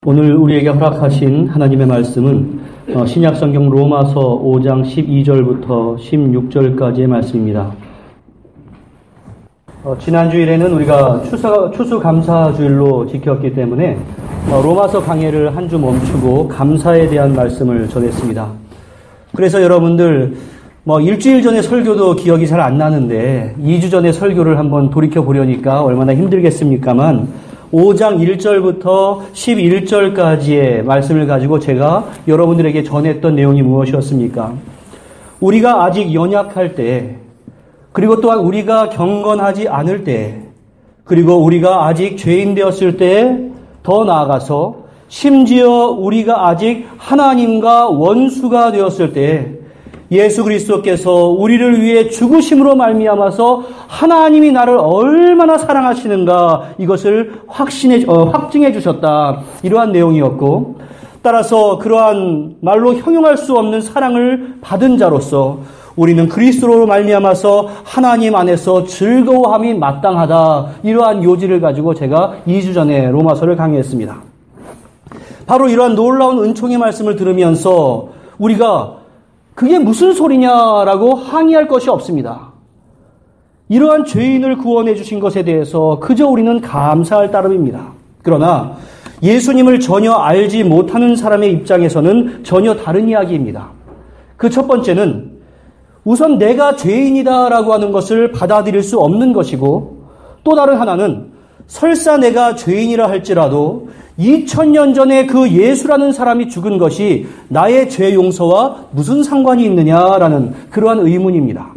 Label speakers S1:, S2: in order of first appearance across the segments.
S1: 오늘 우리에게 허락하신 하나님의 말씀은 신약성경 로마서 5장 12절부터 16절까지의 말씀입니다. 지난주일에는 우리가 추수감사주일로 지켰기 때문에 로마서 강해를 한 주 멈추고 감사에 대한 말씀을 전했습니다. 그래서 여러분들 일주일 전에 설교도 기억이 잘 안 나는데 2주 전에 설교를 한번 돌이켜 보려니까 얼마나 힘들겠습니까만 5장 1절부터 11절까지의 말씀을 가지고 제가 여러분들에게 전했던 내용이 무엇이었습니까? 우리가 아직 연약할 때, 그리고 또한 우리가 경건하지 않을 때, 그리고 우리가 아직 죄인 되었을 때, 더 나아가서 심지어 우리가 아직 하나님과 원수가 되었을 때 예수 그리스도께서 우리를 위해 죽으심으로 말미암아서 하나님이 나를 얼마나 사랑하시는가 이것을 확증해 주셨다. 이러한 내용이었고, 따라서 그러한 말로 형용할 수 없는 사랑을 받은 자로서 우리는 그리스도로 말미암아서 하나님 안에서 즐거워함이 마땅하다. 이러한 요지를 가지고 제가 2주 전에 로마서를 강의했습니다. 바로 이러한 놀라운 은총의 말씀을 들으면서 우리가 그게 무슨 소리냐라고 항의할 것이 없습니다. 이러한 죄인을 구원해 주신 것에 대해서 그저 우리는 감사할 따름입니다. 그러나 예수님을 전혀 알지 못하는 사람의 입장에서는 전혀 다른 이야기입니다. 그 첫 번째는 우선 내가 죄인이다라고 하는 것을 받아들일 수 없는 것이고, 또 다른 하나는 설사 내가 죄인이라 할지라도 2000년 전에 그 예수라는 사람이 죽은 것이 나의 죄 용서와 무슨 상관이 있느냐라는 그러한 의문입니다.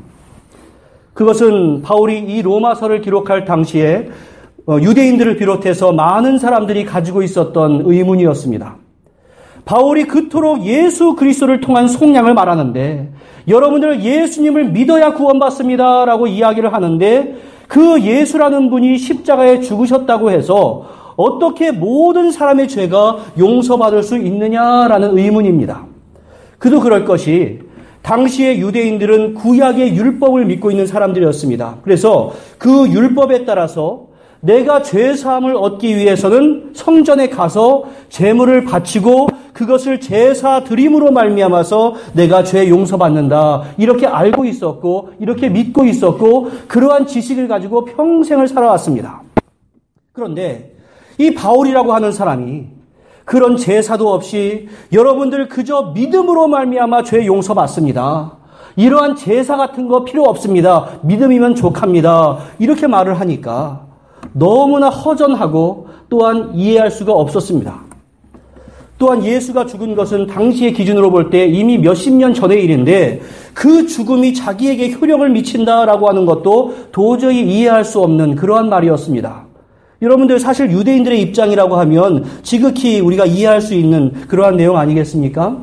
S1: 그것은 바울이 이 로마서를 기록할 당시에 유대인들을 비롯해서 많은 사람들이 가지고 있었던 의문이었습니다. 바울이 그토록 예수 그리스도를 통한 속량을 말하는데, 여러분들 예수님을 믿어야 구원받습니다라고 이야기를 하는데, 그 예수라는 분이 십자가에 죽으셨다고 해서 어떻게 모든 사람의 죄가 용서받을 수 있느냐라는 의문입니다. 그도 그럴 것이 당시의 유대인들은 구약의 율법을 믿고 있는 사람들이었습니다. 그래서 그 율법에 따라서 내가 죄사함을 얻기 위해서는 성전에 가서 제물을 바치고 그것을 제사 드림으로 말미암아서 내가 죄 용서받는다. 이렇게 알고 있었고 이렇게 믿고 있었고 그러한 지식을 가지고 평생을 살아왔습니다. 그런데 이 바울이라고 하는 사람이 그런 제사도 없이 여러분들 그저 믿음으로 말미암아 죄 용서받습니다. 이러한 제사 같은 거 필요 없습니다. 믿음이면 족합니다. 이렇게 말을 하니까 너무나 허전하고 또한 이해할 수가 없었습니다. 또한 예수가 죽은 것은 당시의 기준으로 볼 때 이미 몇십 년 전의 일인데 그 죽음이 자기에게 효력을 미친다라고 하는 것도 도저히 이해할 수 없는 그러한 말이었습니다. 여러분들 사실 유대인들의 입장이라고 하면 지극히 우리가 이해할 수 있는 그러한 내용 아니겠습니까?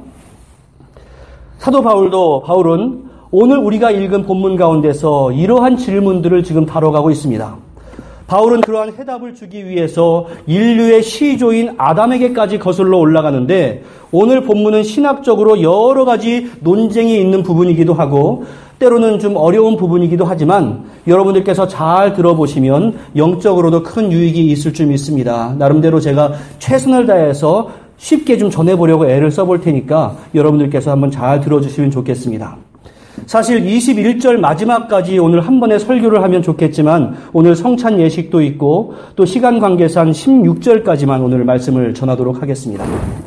S1: 사도 바울은 오늘 우리가 읽은 본문 가운데서 이러한 질문들을 지금 다뤄가고 있습니다. 바울은 그러한 해답을 주기 위해서 인류의 시조인 아담에게까지 거슬러 올라가는데, 오늘 본문은 신학적으로 여러 가지 논쟁이 있는 부분이기도 하고 때로는 좀 어려운 부분이기도 하지만 여러분들께서 잘 들어보시면 영적으로도 큰 유익이 있을 줄 믿습니다. 나름대로 제가 최선을 다해서 쉽게 좀 전해보려고 애를 써볼 테니까 여러분들께서 한번 잘 들어주시면 좋겠습니다. 사실 21절 마지막까지 오늘 한 번에 설교를 하면 좋겠지만 오늘 성찬 예식도 있고 또 시간 관계상 16절까지만 오늘 말씀을 전하도록 하겠습니다.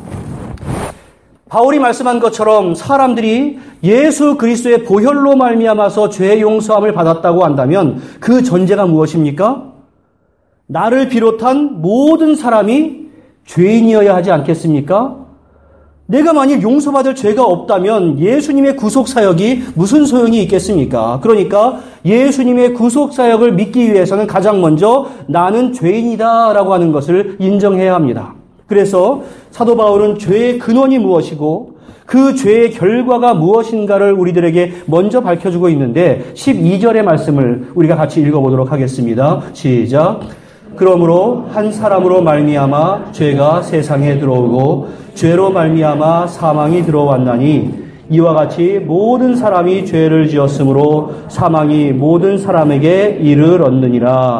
S1: 바울이 말씀한 것처럼 사람들이 예수 그리스도의 보혈로 말미암아서 죄 용서함을 받았다고 한다면 그 전제가 무엇입니까? 나를 비롯한 모든 사람이 죄인이어야 하지 않겠습니까? 내가 만일 용서받을 죄가 없다면 예수님의 구속사역이 무슨 소용이 있겠습니까? 그러니까 예수님의 구속사역을 믿기 위해서는 가장 먼저 나는 죄인이다라고 하는 것을 인정해야 합니다. 그래서 사도 바울은 죄의 근원이 무엇이고 그 죄의 결과가 무엇인가를 우리들에게 먼저 밝혀주고 있는데 12절의 말씀을 우리가 같이 읽어보도록 하겠습니다. 시작. 그러므로 한 사람으로 말미암아 죄가 세상에 들어오고 죄로 말미암아 사망이 들어왔나니 이와 같이 모든 사람이 죄를 지었으므로 사망이 모든 사람에게 이를 얻느니라.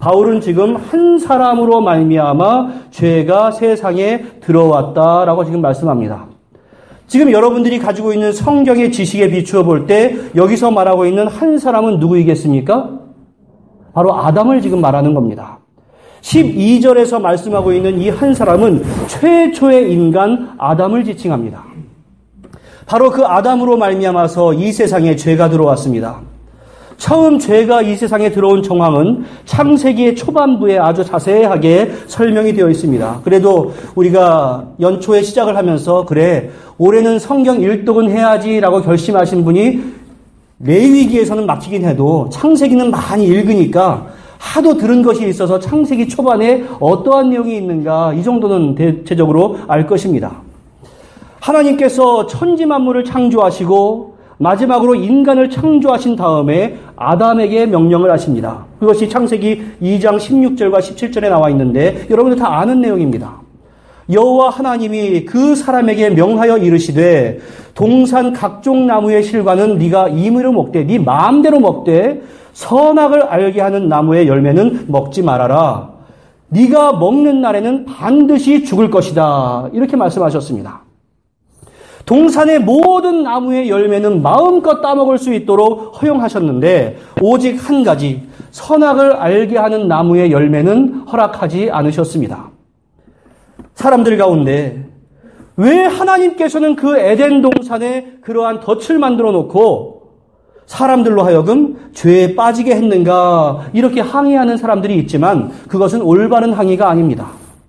S1: 바울은 지금 한 사람으로 말미암아 죄가 세상에 들어왔다라고 지금 말씀합니다. 지금 여러분들이 가지고 있는 성경의 지식에 비추어 볼 때 여기서 말하고 있는 한 사람은 누구이겠습니까? 바로 아담을 지금 말하는 겁니다. 12절에서 말씀하고 있는 이 한 사람은 최초의 인간 아담을 지칭합니다. 바로 그 아담으로 말미암아서 이 세상에 죄가 들어왔습니다. 처음 죄가 이 세상에 들어온 정황은 창세기의 초반부에 아주 자세하게 설명이 되어 있습니다. 그래도 우리가 연초에 시작을 하면서 그래 올해는 성경 1독은 해야지라고 결심하신 분이 레위기에서는 막히긴 해도 창세기는 많이 읽으니까 하도 들은 것이 있어서 창세기 초반에 어떠한 내용이 있는가 이 정도는 대체적으로 알 것입니다. 하나님께서 천지 만물을 창조하시고 마지막으로 인간을 창조하신 다음에 아담에게 명령을 하십니다. 그것이 창세기 2장 16절과 17절에 나와 있는데 여러분들 다 아는 내용입니다. 여호와 하나님이 그 사람에게 명하여 이르시되 동산 각종 나무의 실과는 네가 임의로 먹되 네 마음대로 먹되 선악을 알게 하는 나무의 열매는 먹지 말아라. 네가 먹는 날에는 반드시 죽을 것이다. 이렇게 말씀하셨습니다. 동산의 모든 나무의 열매는 마음껏 따먹을 수 있도록 허용하셨는데 오직 한 가지 선악을 알게 하는 나무의 열매는 허락하지 않으셨습니다. 사람들 가운데 왜 하나님께서는 그 에덴 동산에 그러한 덫을 만들어 놓고 사람들로 하여금 죄에 빠지게 했는가 이렇게 항의하는 사람들이 있지만 그것은 올바른 항의가 아닙니다.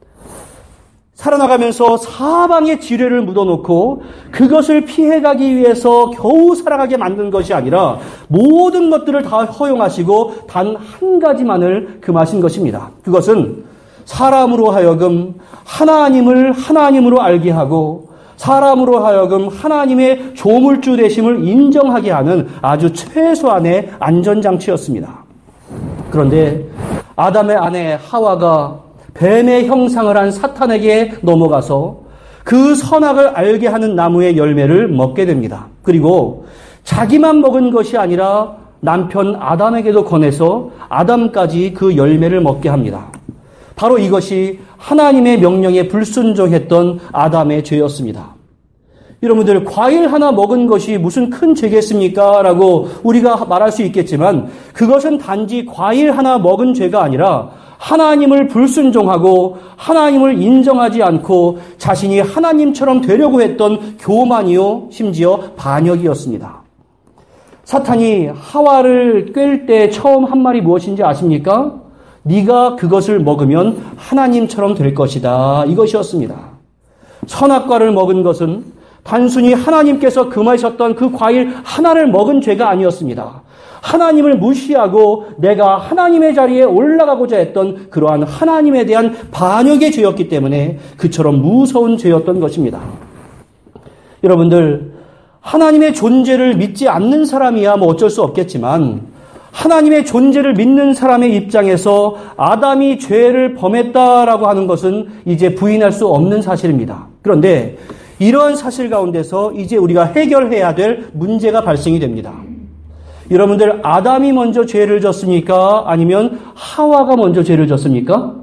S1: 살아나가면서 사방에 지뢰를 묻어놓고 그것을 피해가기 위해서 겨우 살아가게 만든 것이 아니라 모든 것들을 다 허용하시고 단 한 가지만을 금하신 것입니다. 그것은 사람으로 하여금 하나님을 하나님으로 알게 하고 사람으로 하여금 하나님의 조물주 되심을 인정하게 하는 아주 최소한의 안전장치였습니다. 그런데 아담의 아내 하와가 뱀의 형상을 한 사탄에게 넘어가서 그 선악을 알게 하는 나무의 열매를 먹게 됩니다. 그리고 자기만 먹은 것이 아니라 남편 아담에게도 권해서 아담까지 그 열매를 먹게 합니다. 바로 이것이 하나님의 명령에 불순종했던 아담의 죄였습니다. 여러분들 과일 하나 먹은 것이 무슨 큰 죄겠습니까? 라고 우리가 말할 수 있겠지만 그것은 단지 과일 하나 먹은 죄가 아니라 하나님을 불순종하고 하나님을 인정하지 않고 자신이 하나님처럼 되려고 했던 교만이요 심지어 반역이었습니다. 사탄이 하와를 꿰을 때 처음 한 말이 무엇인지 아십니까? 네가 그것을 먹으면 하나님처럼 될 것이다. 이것이었습니다. 선악과를 먹은 것은 단순히 하나님께서 금하셨던 그 과일 하나를 먹은 죄가 아니었습니다. 하나님을 무시하고 내가 하나님의 자리에 올라가고자 했던 그러한 하나님에 대한 반역의 죄였기 때문에 그처럼 무서운 죄였던 것입니다. 여러분들 하나님의 존재를 믿지 않는 사람이야 뭐 어쩔 수 없겠지만 하나님의 존재를 믿는 사람의 입장에서 아담이 죄를 범했다라고 하는 것은 이제 부인할 수 없는 사실입니다. 그런데 이러한 사실 가운데서 이제 우리가 해결해야 될 문제가 발생이 됩니다. 여러분들 아담이 먼저 죄를 졌습니까? 아니면 하와가 먼저 죄를 졌습니까?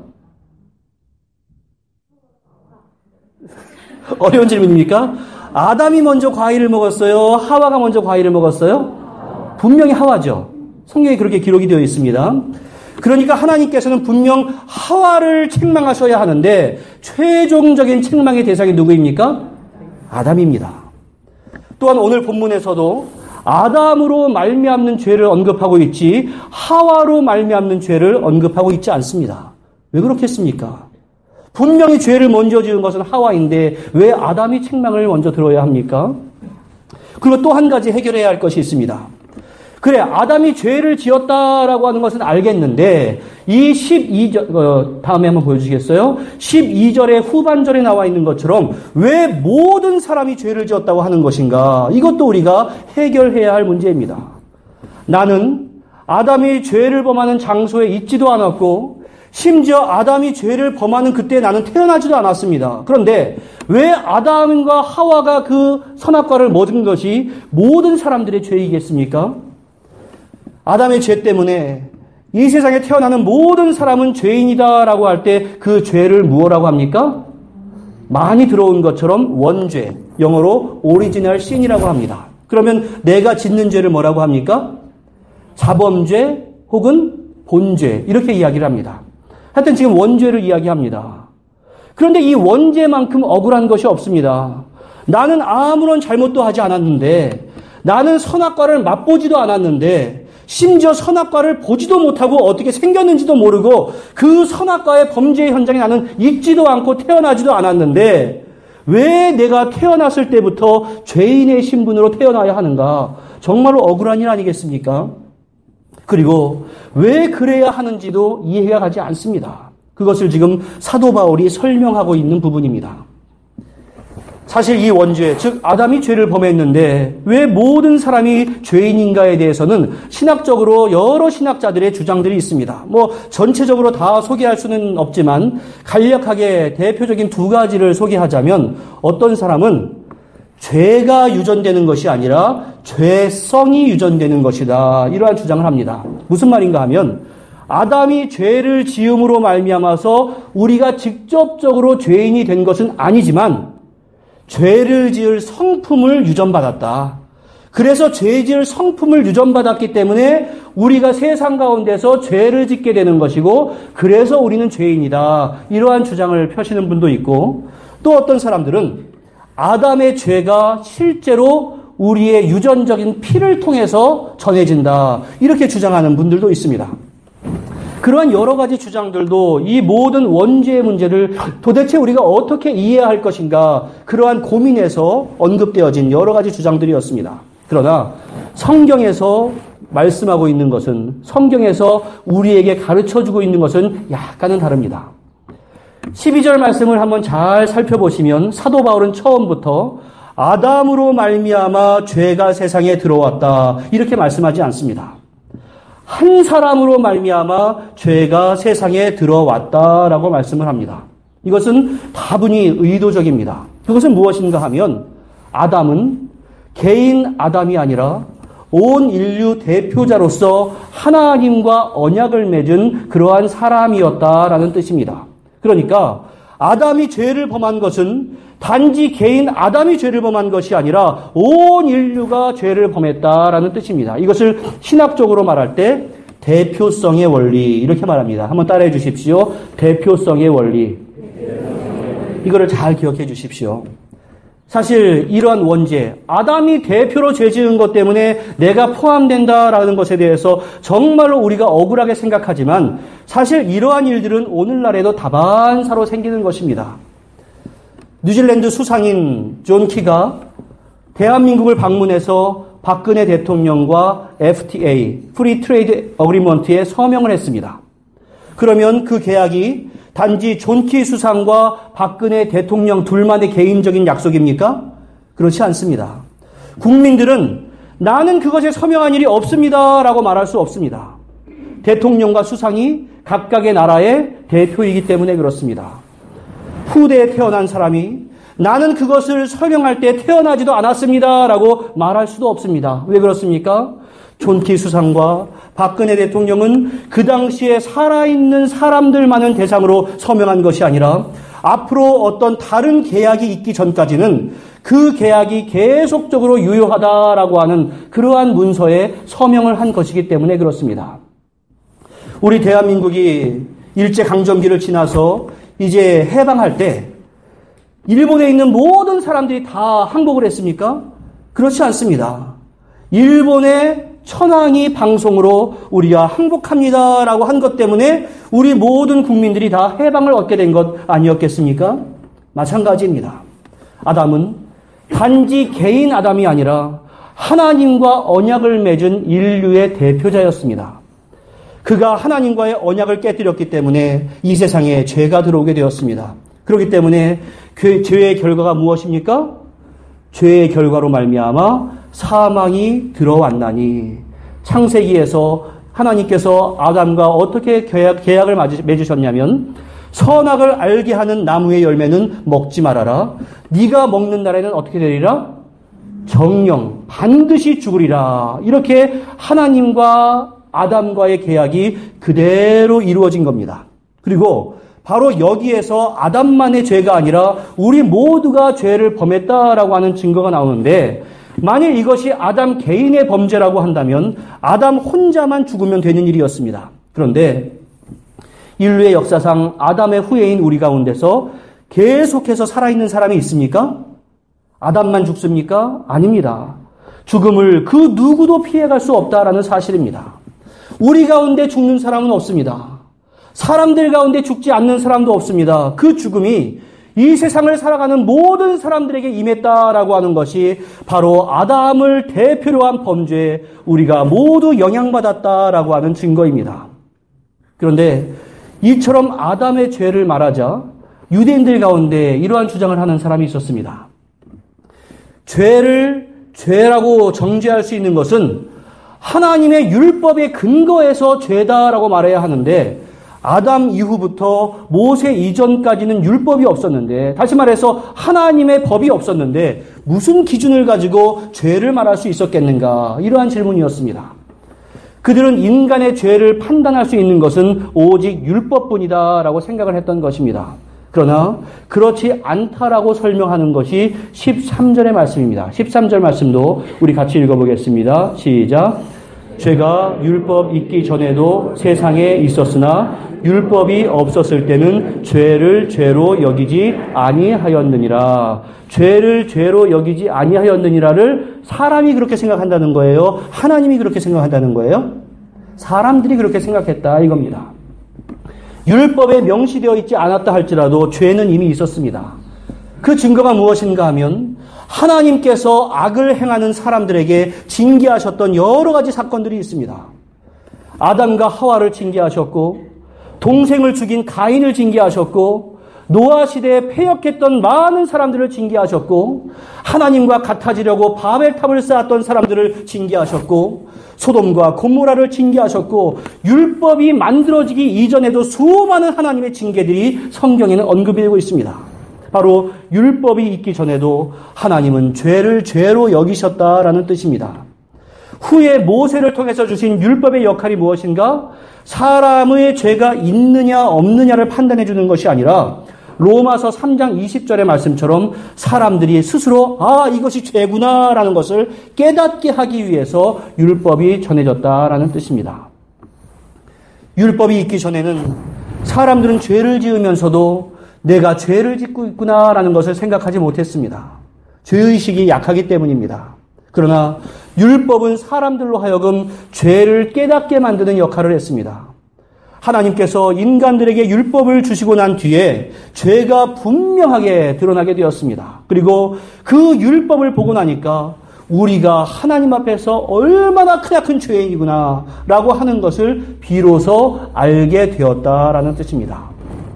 S1: 어려운 질문입니까? 아담이 먼저 과일을 먹었어요? 하와가 먼저 과일을 먹었어요? 분명히 하와죠. 성경에 그렇게 기록이 되어 있습니다. 그러니까 하나님께서는 분명 하와를 책망하셔야 하는데 최종적인 책망의 대상이 누구입니까? 아담입니다. 또한 오늘 본문에서도 아담으로 말미암는 죄를 언급하고 있지 하와로 말미암는 죄를 언급하고 있지 않습니다. 왜 그렇겠습니까? 분명히 죄를 먼저 지은 것은 하와인데 왜 아담이 책망을 먼저 들어야 합니까? 그리고 또 한 가지 해결해야 할 것이 있습니다. 그래, 아담이 죄를 지었다라고 하는 것은 알겠는데 이 12절 다음에 한번 보여주시겠어요? 12절의 후반절에 나와 있는 것처럼 왜 모든 사람이 죄를 지었다고 하는 것인가? 이것도 우리가 해결해야 할 문제입니다. 나는 아담이 죄를 범하는 장소에 있지도 않았고 심지어 아담이 죄를 범하는 그때 나는 태어나지도 않았습니다. 그런데 왜 아담과 하와가 그 선악과를 먹은 것이 모든 사람들의 죄이겠습니까? 아담의 죄 때문에 이 세상에 태어나는 모든 사람은 죄인이다라고 할 때 그 죄를 무엇라고 합니까? 많이 들어온 것처럼 원죄, 영어로 오리지널 신이라고 합니다. 그러면 내가 짓는 죄를 뭐라고 합니까? 자범죄 혹은 본죄 이렇게 이야기를 합니다. 하여튼 지금 원죄를 이야기합니다. 그런데 이 원죄만큼 억울한 것이 없습니다. 나는 아무런 잘못도 하지 않았는데, 나는 선악과를 맛보지도 않았는데, 심지어 선악과를 보지도 못하고 어떻게 생겼는지도 모르고 그 선악과의 범죄의 현장에 나는 있지도 않고 태어나지도 않았는데 왜 내가 태어났을 때부터 죄인의 신분으로 태어나야 하는가? 정말로 억울한 일 아니겠습니까? 그리고 왜 그래야 하는지도 이해가 가지 않습니다. 그것을 지금 사도 바울이 설명하고 있는 부분입니다. 사실 이 원죄, 즉 아담이 죄를 범했는데 왜 모든 사람이 죄인인가에 대해서는 신학적으로 여러 신학자들의 주장들이 있습니다. 전체적으로 다 소개할 수는 없지만 간략하게 대표적인 두 가지를 소개하자면 어떤 사람은 죄가 유전되는 것이 아니라 죄성이 유전되는 것이다. 이러한 주장을 합니다. 무슨 말인가 하면 아담이 죄를 지음으로 말미암아서 우리가 직접적으로 죄인이 된 것은 아니지만 죄를 지을 성품을 유전받았다. 그래서 죄 지을 성품을 유전받았기 때문에 우리가 세상 가운데서 죄를 짓게 되는 것이고 그래서 우리는 죄인이다. 이러한 주장을 펴시는 분도 있고 또 어떤 사람들은 아담의 죄가 실제로 우리의 유전적인 피를 통해서 전해진다. 이렇게 주장하는 분들도 있습니다. 그러한 여러 가지 주장들도 이 모든 원죄의 문제를 도대체 우리가 어떻게 이해할 것인가 그러한 고민에서 언급되어진 여러 가지 주장들이었습니다. 그러나 성경에서 말씀하고 있는 것은 성경에서 우리에게 가르쳐주고 있는 것은 약간은 다릅니다. 12절 말씀을 한번 잘 살펴보시면 사도 바울은 처음부터 아담으로 말미암아 죄가 세상에 들어왔다 이렇게 말씀하지 않습니다. 한 사람으로 말미암아 죄가 세상에 들어왔다라고 말씀을 합니다. 이것은 다분히 의도적입니다. 그것은 무엇인가 하면 아담은 개인 아담이 아니라 온 인류 대표자로서 하나님과 언약을 맺은 그러한 사람이었다라는 뜻입니다. 그러니까 아담이 죄를 범한 것은 단지 개인 아담이 죄를 범한 것이 아니라 온 인류가 죄를 범했다라는 뜻입니다. 이것을 신학적으로 말할 때 대표성의 원리 이렇게 말합니다. 한번 따라해 주십시오. 대표성의 원리. 이거를 잘 기억해 주십시오. 사실 이러한 원죄, 아담이 대표로 죄 지은 것 때문에 내가 포함된다라는 것에 대해서 정말로 우리가 억울하게 생각하지만 사실 이러한 일들은 오늘날에도 다반사로 생기는 것입니다. 뉴질랜드 수상인 존 키가 대한민국을 방문해서 박근혜 대통령과 FTA, 프리 트레이드 어그리먼트에 서명을 했습니다. 그러면 그 계약이 단지 존 키 수상과 박근혜 대통령 둘만의 개인적인 약속입니까? 그렇지 않습니다. 국민들은 나는 그것에 서명한 일이 없습니다 라고 말할 수 없습니다. 대통령과 수상이 각각의 나라의 대표이기 때문에 그렇습니다. 후대에 태어난 사람이 나는 그것을 서명할 때 태어나지도 않았습니다 라고 말할 수도 없습니다. 왜 그렇습니까? 존 키 수상과 박근혜 대통령은 그 당시에 살아있는 사람들만을 대상으로 서명한 것이 아니라 앞으로 어떤 다른 계약이 있기 전까지는 그 계약이 계속적으로 유효하다라고 하는 그러한 문서에 서명을 한 것이기 때문에 그렇습니다. 우리 대한민국이 일제강점기를 지나서 이제 해방할 때 일본에 있는 모든 사람들이 다 항복을 했습니까? 그렇지 않습니다. 일본의 천황이 방송으로 우리가 항복합니다라고 한 것 때문에 우리 모든 국민들이 다 해방을 얻게 된 것 아니었겠습니까? 마찬가지입니다. 아담은 단지 개인 아담이 아니라 하나님과 언약을 맺은 인류의 대표자였습니다. 그가 하나님과의 언약을 깨뜨렸기 때문에 이 세상에 죄가 들어오게 되었습니다. 그렇기 때문에 그 죄의 결과가 무엇입니까? 죄의 결과로 말미암아 사망이 들어왔나니 창세기에서 하나님께서 아담과 어떻게 계약을 맺으셨냐면 선악을 알게 하는 나무의 열매는 먹지 말아라. 네가 먹는 날에는 어떻게 되리라? 정령 반드시 죽으리라. 이렇게 하나님과 아담과의 계약이 그대로 이루어진 겁니다. 그리고 바로 여기에서 아담만의 죄가 아니라 우리 모두가 죄를 범했다라고 하는 증거가 나오는데, 만일 이것이 아담 개인의 범죄라고 한다면 아담 혼자만 죽으면 되는 일이었습니다. 그런데 인류의 역사상 아담의 후예인 우리 가운데서 계속해서 살아있는 사람이 있습니까? 아담만 죽습니까? 아닙니다. 죽음을 그 누구도 피해갈 수 없다라는 사실입니다. 우리 가운데 죽는 사람은 없습니다. 사람들 가운데 죽지 않는 사람도 없습니다. 그 죽음이 이 세상을 살아가는 모든 사람들에게 임했다라고 하는 것이 바로 아담을 대표로 한 범죄에 우리가 모두 영향받았다라고 하는 증거입니다. 그런데 이처럼 아담의 죄를 말하자 유대인들 가운데 이러한 주장을 하는 사람이 있었습니다. 죄를 죄라고 정죄할 수 있는 것은 하나님의 율법의 근거에서 죄다라고 말해야 하는데, 아담 이후부터 모세 이전까지는 율법이 없었는데, 다시 말해서 하나님의 법이 없었는데 무슨 기준을 가지고 죄를 말할 수 있었겠는가? 이러한 질문이었습니다. 그들은 인간의 죄를 판단할 수 있는 것은 오직 율법뿐이다라고 생각을 했던 것입니다. 그러나 그렇지 않다라고 설명하는 것이 13절의 말씀입니다. 13절 말씀도 우리 같이 읽어보겠습니다. 시작. 죄가 율법 있기 전에도 세상에 있었으나 율법이 없었을 때는 죄를 죄로 여기지 아니하였느니라. 죄를 죄로 여기지 아니하였느니라를 사람이 그렇게 생각한다는 거예요? 하나님이 그렇게 생각한다는 거예요? 사람들이 그렇게 생각했다 이겁니다. 율법에 명시되어 있지 않았다 할지라도 죄는 이미 있었습니다. 그 증거가 무엇인가 하면 하나님께서 악을 행하는 사람들에게 징계하셨던 여러 가지 사건들이 있습니다. 아담과 하와를 징계하셨고, 동생을 죽인 가인을 징계하셨고, 노아 시대에 패역했던 많은 사람들을 징계하셨고, 하나님과 같아지려고 바벨탑을 쌓았던 사람들을 징계하셨고, 소돔과 고모라를 징계하셨고, 율법이 만들어지기 이전에도 수많은 하나님의 징계들이 성경에는 언급이 되고 있습니다. 바로 율법이 있기 전에도 하나님은 죄를 죄로 여기셨다라는 뜻입니다. 후에 모세를 통해서 주신 율법의 역할이 무엇인가? 사람의 죄가 있느냐 없느냐를 판단해 주는 것이 아니라 로마서 3장 20절의 말씀처럼 사람들이 스스로 이것이 죄구나라는 것을 깨닫게 하기 위해서 율법이 전해졌다라는 뜻입니다. 율법이 있기 전에는 사람들은 죄를 지으면서도 내가 죄를 짓고 있구나라는 것을 생각하지 못했습니다. 죄의식이 약하기 때문입니다. 그러나 율법은 사람들로 하여금 죄를 깨닫게 만드는 역할을 했습니다. 하나님께서 인간들에게 율법을 주시고 난 뒤에 죄가 분명하게 드러나게 되었습니다. 그리고 그 율법을 보고 나니까 우리가 하나님 앞에서 얼마나 크나큰 죄인이구나 라고 하는 것을 비로소 알게 되었다라는 뜻입니다.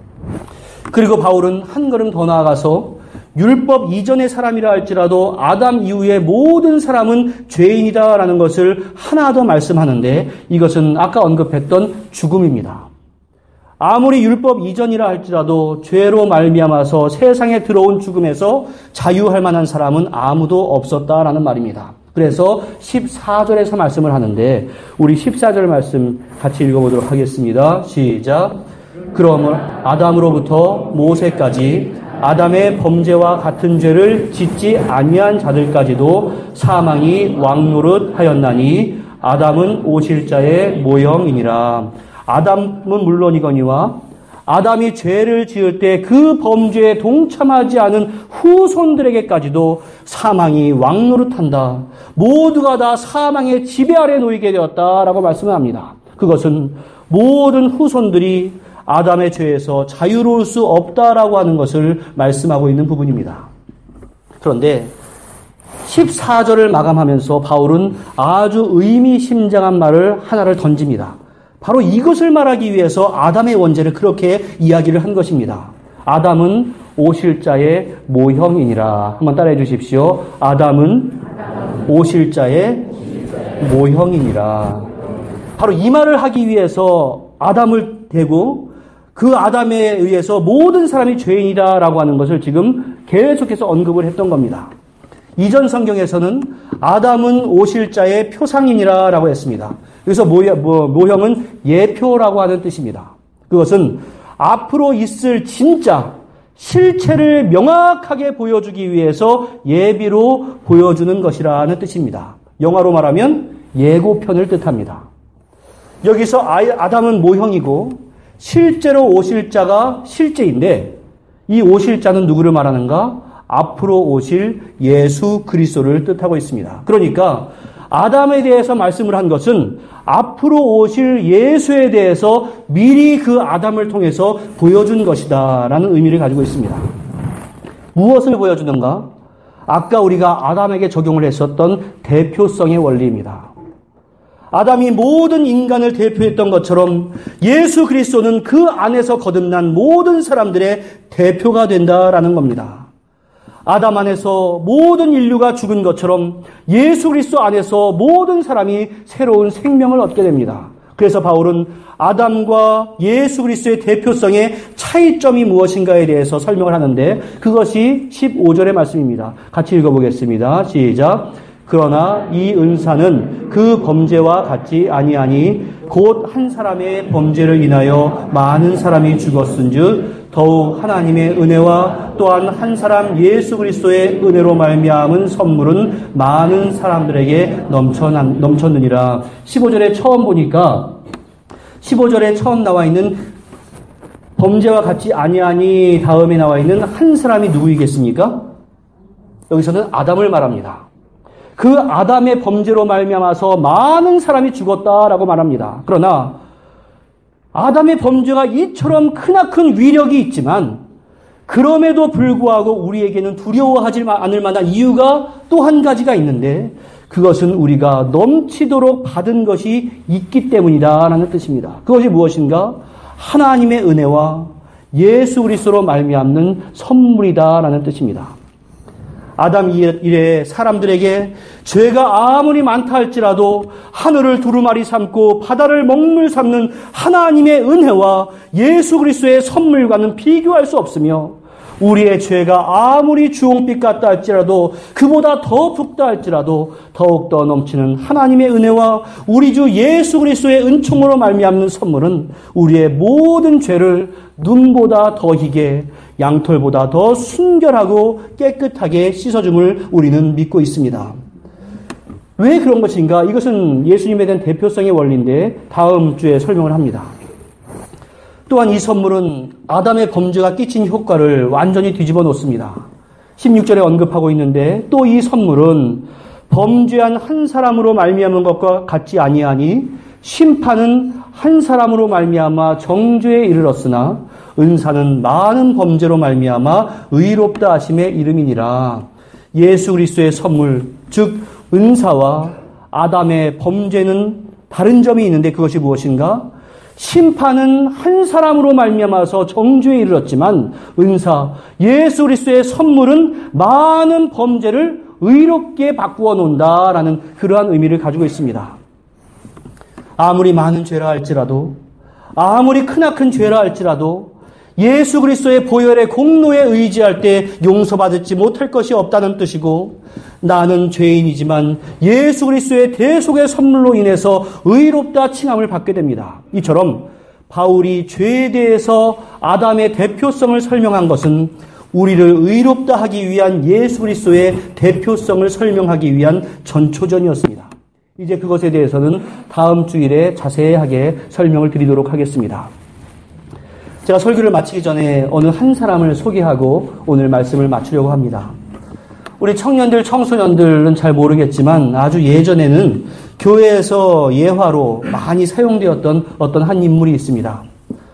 S1: 그리고 바울은 한 걸음 더 나아가서 율법 이전의 사람이라 할지라도 아담 이후의 모든 사람은 죄인이다라는 것을 하나 더 말씀하는데, 이것은 아까 언급했던 죽음입니다. 아무리 율법 이전이라 할지라도 죄로 말미암아서 세상에 들어온 죽음에서 자유할 만한 사람은 아무도 없었다라는 말입니다. 그래서 14절에서 말씀을 하는데, 우리 14절 말씀 같이 읽어보도록 하겠습니다. 시작. 그러므로 아담으로부터 모세까지 아담의 범죄와 같은 죄를 짓지 아니한 자들까지도 사망이 왕노릇하였나니 아담은 오실자의 모형이니라. 아담은 물론이거니와 아담이 죄를 지을 때 그 범죄에 동참하지 않은 후손들에게까지도 사망이 왕노릇한다. 모두가 다 사망의 지배 아래 놓이게 되었다라고 말씀을 합니다. 그것은 모든 후손들이 아담의 죄에서 자유로울 수 없다라고 하는 것을 말씀하고 있는 부분입니다. 그런데 14절을 마감하면서 바울은 아주 의미심장한 말을 하나를 던집니다. 바로 이것을 말하기 위해서 아담의 원죄를 그렇게 이야기를 한 것입니다. 아담은 오실 자의 모형이니라. 한번 따라해 주십시오. 아담은 오실 자의 모형이니라. 바로 이 말을 하기 위해서 아담을 대고 그 아담에 의해서 모든 사람이 죄인이다라고 하는 것을 지금 계속해서 언급을 했던 겁니다. 이전 성경에서는 아담은 오실 자의 표상이니라라고 했습니다. 그래서 모형은 예표라고 하는 뜻입니다. 그것은 앞으로 있을 진짜 실체를 명확하게 보여주기 위해서 예비로 보여주는 것이라는 뜻입니다. 영어로 말하면 예고편을 뜻합니다. 여기서 아담은 모형이고 실제로 오실 자가 실제인데 이 오실 자는 누구를 말하는가? 앞으로 오실 예수 그리스도를 뜻하고 있습니다. 그러니까 아담에 대해서 말씀을 한 것은 앞으로 오실 예수에 대해서 미리 그 아담을 통해서 보여준 것이다 라는 의미를 가지고 있습니다. 무엇을 보여주는가? 아까 우리가 아담에게 적용을 했었던 대표성의 원리입니다. 아담이 모든 인간을 대표했던 것처럼 예수 그리스도는 그 안에서 거듭난 모든 사람들의 대표가 된다라는 겁니다. 아담 안에서 모든 인류가 죽은 것처럼 예수 그리스도 안에서 모든 사람이 새로운 생명을 얻게 됩니다. 그래서 바울은 아담과 예수 그리스도의 대표성의 차이점이 무엇인가에 대해서 설명을 하는데 그것이 15절의 말씀입니다. 같이 읽어보겠습니다. 시작. 그러나 이 은사는 그 범죄와 같지 아니하니 곧 한 사람의 범죄를 인하여 많은 사람이 죽었은즉 더욱 하나님의 은혜와 또한 한 사람 예수 그리스도의 은혜로 말미암은 선물은 많은 사람들에게 넘쳤느니라. 15절에 처음 보니까 15절에 처음 나와 있는 범죄와 같지 아니하니 다음에 나와 있는 한 사람이 누구이겠습니까? 여기서는 아담을 말합니다. 그 아담의 범죄로 말미암아서 많은 사람이 죽었다라고 말합니다. 그러나 아담의 범죄가 이처럼 크나큰 위력이 있지만 그럼에도 불구하고 우리에게는 두려워하지 않을 만한 이유가 또 한 가지가 있는데 그것은 우리가 넘치도록 받은 것이 있기 때문이다라는 뜻입니다. 그것이 무엇인가? 하나님의 은혜와 예수 그리스도로 말미암는 선물이다라는 뜻입니다. 아담 이래 사람들에게 죄가 아무리 많다 할지라도 하늘을 두루마리 삼고 바다를 먹물 삼는 하나님의 은혜와 예수 그리스도의 선물과는 비교할 수 없으며 우리의 죄가 아무리 주홍빛 같다 할지라도 그보다 더 붉다 할지라도 더욱더 넘치는 하나님의 은혜와 우리 주 예수 그리스도의 은총으로 말미암는 선물은 우리의 모든 죄를 눈보다 더 희게 양털보다 더 순결하고 깨끗하게 씻어줌을 우리는 믿고 있습니다. 왜 그런 것인가? 이것은 예수님에 대한 대표성의 원리인데 다음 주에 설명을 합니다. 또한 이 선물은 아담의 범죄가 끼친 효과를 완전히 뒤집어 놓습니다. 16절에 언급하고 있는데 또 이 선물은 범죄한 한 사람으로 말미암은 것과 같지 아니하니 심판은 한 사람으로 말미암아 정죄에 이르렀으나 은사는 많은 범죄로 말미암아 의롭다 하심의 이름이니라. 예수 그리스도의 선물, 즉 은사와 아담의 범죄는 다른 점이 있는데 그것이 무엇인가? 심판은 한 사람으로 말미암아서 정죄에 이르렀지만 은사, 예수 그리스도의 선물은 많은 범죄를 의롭게 바꾸어 놓는다라는 그러한 의미를 가지고 있습니다. 아무리 많은 죄라 할지라도 아무리 크나큰 죄라 할지라도 예수 그리스도의 보혈의 공로에 의지할 때 용서받지 못할 것이 없다는 뜻이고 나는 죄인이지만 예수 그리스도의 대속의 선물로 인해서 의롭다 칭함을 받게 됩니다. 이처럼 바울이 죄에 대해서 아담의 대표성을 설명한 것은 우리를 의롭다 하기 위한 예수 그리스도의 대표성을 설명하기 위한 전초전이었습니다. 이제 그것에 대해서는 다음 주일에 자세하게 설명을 드리도록 하겠습니다. 제가 설교를 마치기 전에 어느 한 사람을 소개하고 오늘 말씀을 마치려고 합니다. 우리 청년들, 청소년들은 잘 모르겠지만 아주 예전에는 교회에서 예화로 많이 사용되었던 어떤 한 인물이 있습니다.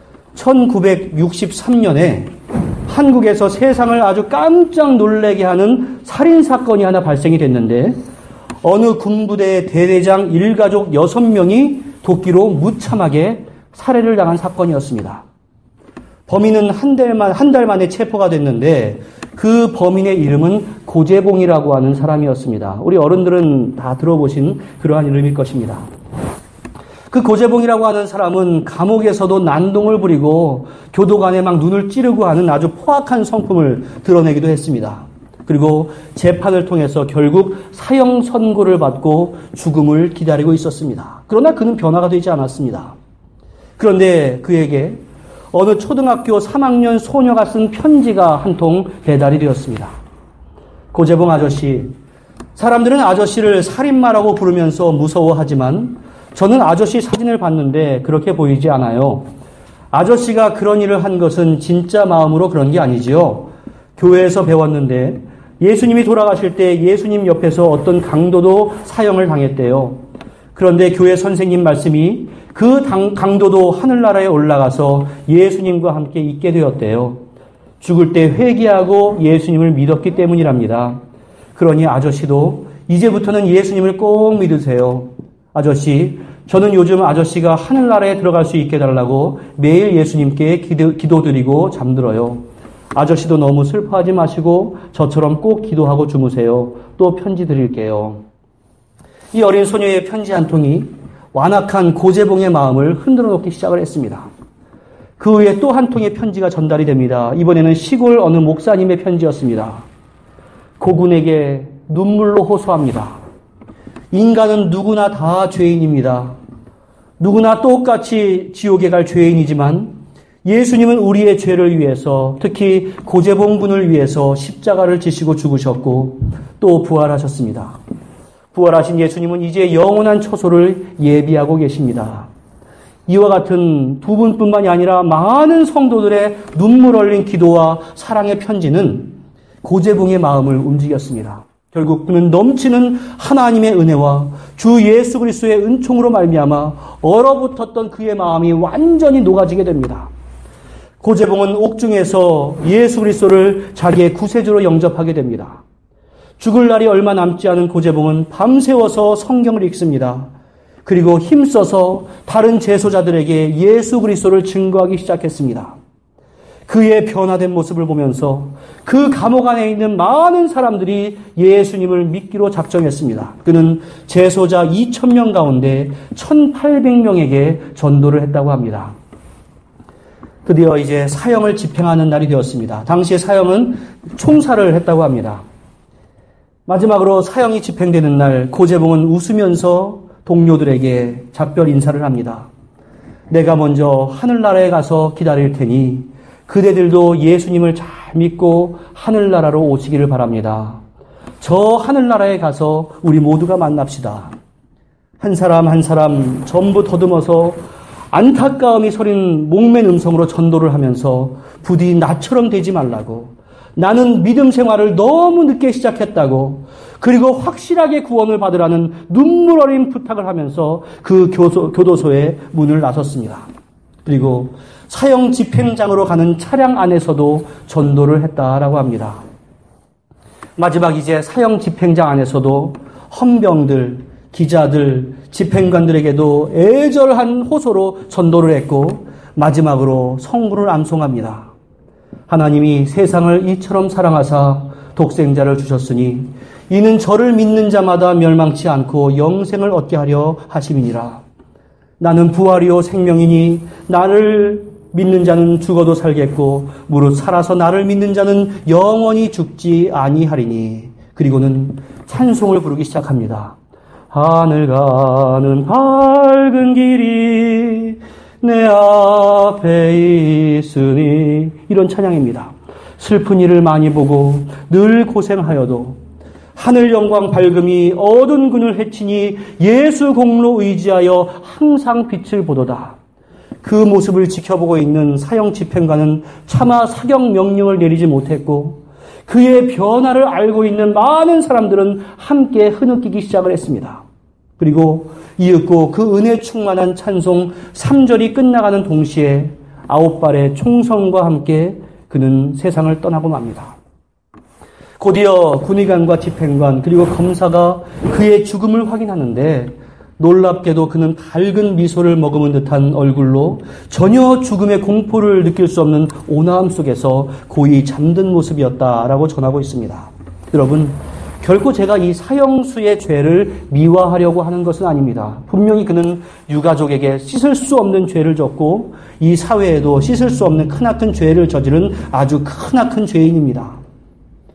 S1: 1963년에 한국에서 세상을 아주 깜짝 놀라게 하는 살인사건이 하나 발생이 됐는데 어느 군부대 대대장 일가족 6명이 도끼로 무참하게 살해를 당한 사건이었습니다. 범인은 한 달 만에 체포가 됐는데 그 범인의 이름은 고재봉이라고 하는 사람이었습니다. 우리 어른들은 다 들어보신 그러한 이름일 것입니다. 그 고재봉이라고 하는 사람은 감옥에서도 난동을 부리고 교도관에 막 눈을 찌르고 하는 아주 포악한 성품을 드러내기도 했습니다. 그리고 재판을 통해서 결국 사형 선고를 받고 죽음을 기다리고 있었습니다. 그러나 그는 변화가 되지 않았습니다. 그런데 그에게 어느 초등학교 3학년 소녀가 쓴 편지가 한 통 배달이 되었습니다. 고재봉 아저씨, 사람들은 아저씨를 살인마라고 부르면서 무서워하지만 저는 아저씨 사진을 봤는데 그렇게 보이지 않아요. 아저씨가 그런 일을 한 것은 진짜 마음으로 그런 게 아니지요. 교회에서 배웠는데 예수님이 돌아가실 때 예수님 옆에서 어떤 강도도 사형을 당했대요. 그런데 교회 선생님 말씀이 그 강도도 하늘나라에 올라가서 예수님과 함께 있게 되었대요. 죽을 때 회개하고 예수님을 믿었기 때문이랍니다. 그러니 아저씨도 이제부터는 예수님을 꼭 믿으세요. 아저씨, 저는 요즘 아저씨가 하늘나라에 들어갈 수 있게 해달라고 매일 예수님께 기도드리고 잠들어요. 아저씨도 너무 슬퍼하지 마시고 저처럼 꼭 기도하고 주무세요. 또 편지 드릴게요. 이 어린 소녀의 편지 한 통이 완악한 고재봉의 마음을 흔들어 놓기 시작을 했습니다. 그 후에 또 한 통의 편지가 전달이 됩니다. 이번에는 시골 어느 목사님의 편지였습니다. 고군에게 눈물로 호소합니다. 인간은 누구나 다 죄인입니다. 누구나 똑같이 지옥에 갈 죄인이지만 예수님은 우리의 죄를 위해서, 특히 고재봉 군을 위해서 십자가를 지시고 죽으셨고 또 부활하셨습니다. 부활하신 예수님은 이제 영원한 처소를 예비하고 계십니다. 이와 같은 두 분뿐만이 아니라 많은 성도들의 눈물 흘린 기도와 사랑의 편지는 고재봉의 마음을 움직였습니다. 결국 그는 넘치는 하나님의 은혜와 주 예수 그리스도의 은총으로 말미암아 얼어붙었던 그의 마음이 완전히 녹아지게 됩니다. 고재봉은 옥중에서 예수 그리스도를 자기의 구세주로 영접하게 됩니다. 죽을 날이 얼마 남지 않은 고재봉은 밤새워서 성경을 읽습니다. 그리고 힘써서 다른 제소자들에게 예수 그리스도를 증거하기 시작했습니다. 그의 변화된 모습을 보면서 그 감옥 안에 있는 많은 사람들이 예수님을 믿기로 작정했습니다. 그는 제소자 2,000명 가운데 1,800명에게 전도를 했다고 합니다. 드디어 이제 사형을 집행하는 날이 되었습니다. 당시에 사형은 총살을 했다고 합니다. 마지막으로 사형이 집행되는 날 고재봉은 웃으면서 동료들에게 작별 인사를 합니다. 내가 먼저 하늘나라에 가서 기다릴 테니 그대들도 예수님을 잘 믿고 하늘나라로 오시기를 바랍니다. 저 하늘나라에 가서 우리 모두가 만납시다. 한 사람 한 사람 전부 더듬어서 안타까움이 서린 목맨 음성으로 전도를 하면서 부디 나처럼 되지 말라고, 나는 믿음 생활을 너무 늦게 시작했다고, 그리고 확실하게 구원을 받으라는 눈물 어린 부탁을 하면서 그 교도소의 문을 나섰습니다. 그리고 사형 집행장으로 가는 차량 안에서도 전도를 했다라고 합니다. 마지막 이제 사형 집행장 안에서도 헌병들, 기자들, 집행관들에게도 애절한 호소로 전도를 했고 마지막으로 성부를 암송합니다. 하나님이 세상을 이처럼 사랑하사 독생자를 주셨으니 이는 저를 믿는 자마다 멸망치 않고 영생을 얻게 하려 하심이니라. 나는 부활이요 생명이니 나를 믿는 자는 죽어도 살겠고 무릇 살아서 나를 믿는 자는 영원히 죽지 아니하리니. 그리고는 찬송을 부르기 시작합니다. 하늘 가는 밝은 길이 내 앞에 있으니, 이런 찬양입니다. 슬픈 일을 많이 보고 늘 고생하여도 하늘 영광 밝음이 어두운 그늘 해치니 예수 공로 의지하여 항상 빛을 보도다. 그 모습을 지켜보고 있는 사형 집행관은 차마 사형 명령을 내리지 못했고 그의 변화를 알고 있는 많은 사람들은 함께 흐느끼기 시작을 했습니다. 그리고 이윽고 그 은혜 충만한 찬송 3절이 끝나가는 동시에 9발의 총성과 함께 그는 세상을 떠나고 맙니다. 곧이어 군의관과 집행관 그리고 검사가 그의 죽음을 확인하는데 놀랍게도 그는 밝은 미소를 머금은 듯한 얼굴로 전혀 죽음의 공포를 느낄 수 없는 온화함 속에서 고이 잠든 모습이었다라고 전하고 있습니다. 여러분, 결코 제가 이 사형수의 죄를 미화하려고 하는 것은 아닙니다. 분명히 그는 유가족에게 씻을 수 없는 죄를 졌고 이 사회에도 씻을 수 없는 크나큰 죄를 저지른 아주 크나큰 죄인입니다.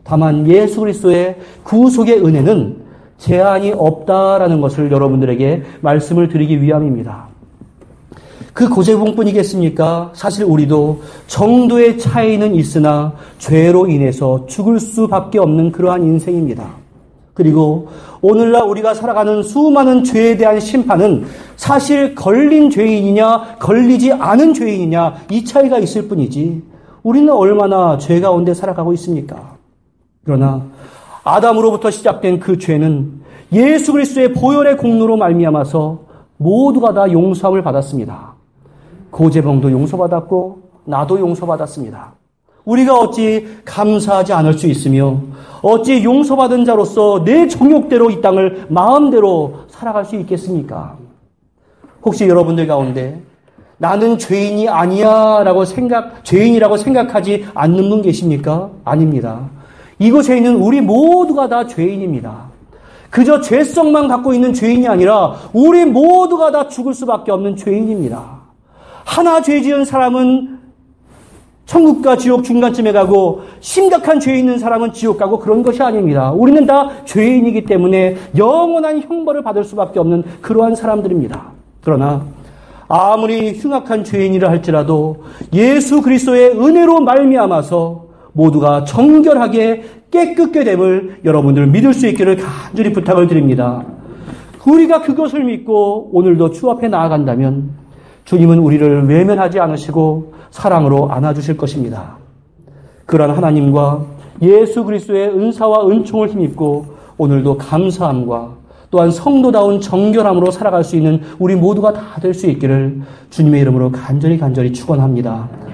S1: 다만 예수 그리스도의 구속의 은혜는 제한이 없다라는 것을 여러분들에게 말씀을 드리기 위함입니다. 그 고재봉뿐이겠습니까? 사실 우리도 정도의 차이는 있으나 죄로 인해서 죽을 수밖에 없는 그러한 인생입니다. 그리고 오늘날 우리가 살아가는 수많은 죄에 대한 심판은 사실 걸린 죄인이냐 걸리지 않은 죄인이냐 이 차이가 있을 뿐이지 우리는 얼마나 죄 가운데 살아가고 있습니까? 그러나 아담으로부터 시작된 그 죄는 예수 그리스도의 보혈의 공로로 말미암아서 모두가 다 용서함을 받았습니다. 고재봉도 용서받았고 나도 용서받았습니다. 우리가 어찌 감사하지 않을 수 있으며 어찌 용서받은 자로서 내 정욕대로 이 땅을 마음대로 살아갈 수 있겠습니까? 혹시 여러분들 가운데 나는 죄인이 아니야라고 죄인이라고 생각하지 않는 분 계십니까? 아닙니다. 이곳에 있는 우리 모두가 다 죄인입니다. 그저 죄성만 갖고 있는 죄인이 아니라 우리 모두가 다 죽을 수밖에 없는 죄인입니다. 하나 죄 지은 사람은 천국과 지옥 중간쯤에 가고 심각한 죄 있는 사람은 지옥 가고 그런 것이 아닙니다. 우리는 다 죄인이기 때문에 영원한 형벌을 받을 수밖에 없는 그러한 사람들입니다. 그러나 아무리 흉악한 죄인이라 할지라도 예수 그리스도의 은혜로 말미암아서 모두가 정결하게 깨끗게 됨을 여러분들 믿을 수 있기를 간절히 부탁을 드립니다. 우리가 그것을 믿고 오늘도 주 앞에 나아간다면 주님은 우리를 외면하지 않으시고 사랑으로 안아주실 것입니다. 그러한 하나님과 예수 그리스도의 은사와 은총을 힘입고 오늘도 감사함과 또한 성도다운 정결함으로 살아갈 수 있는 우리 모두가 다 될 수 있기를 주님의 이름으로 간절히 축원합니다.